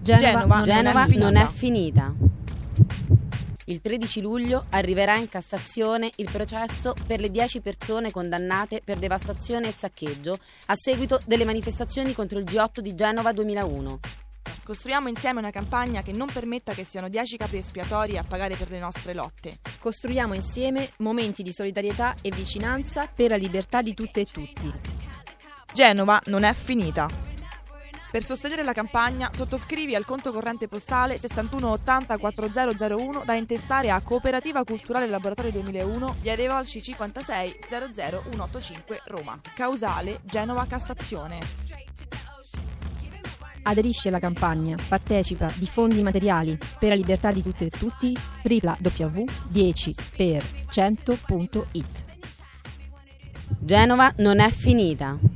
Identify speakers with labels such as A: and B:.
A: Genova
B: non è finita. Il 13 luglio arriverà in Cassazione il processo per le 10 persone condannate per devastazione e saccheggio a seguito delle manifestazioni contro il G8 di Genova 2001.
A: Costruiamo insieme una campagna che non permetta che siano 10 capri espiatori a pagare per le nostre lotte.
C: Costruiamo insieme momenti di solidarietà e vicinanza per la libertà di tutte e tutti.
A: Genova non è finita. Per sostenere la campagna sottoscrivi al conto corrente postale 61 80 4001 da intestare a Cooperativa Culturale Laboratorio 2001, via dei Volsci 56 00185 Roma. Causale Genova Cassazione.
C: Aderisci alla campagna, partecipa, diffondi materiali per la libertà di tutte e tutti, www.10per100.it.
B: Genova non è finita.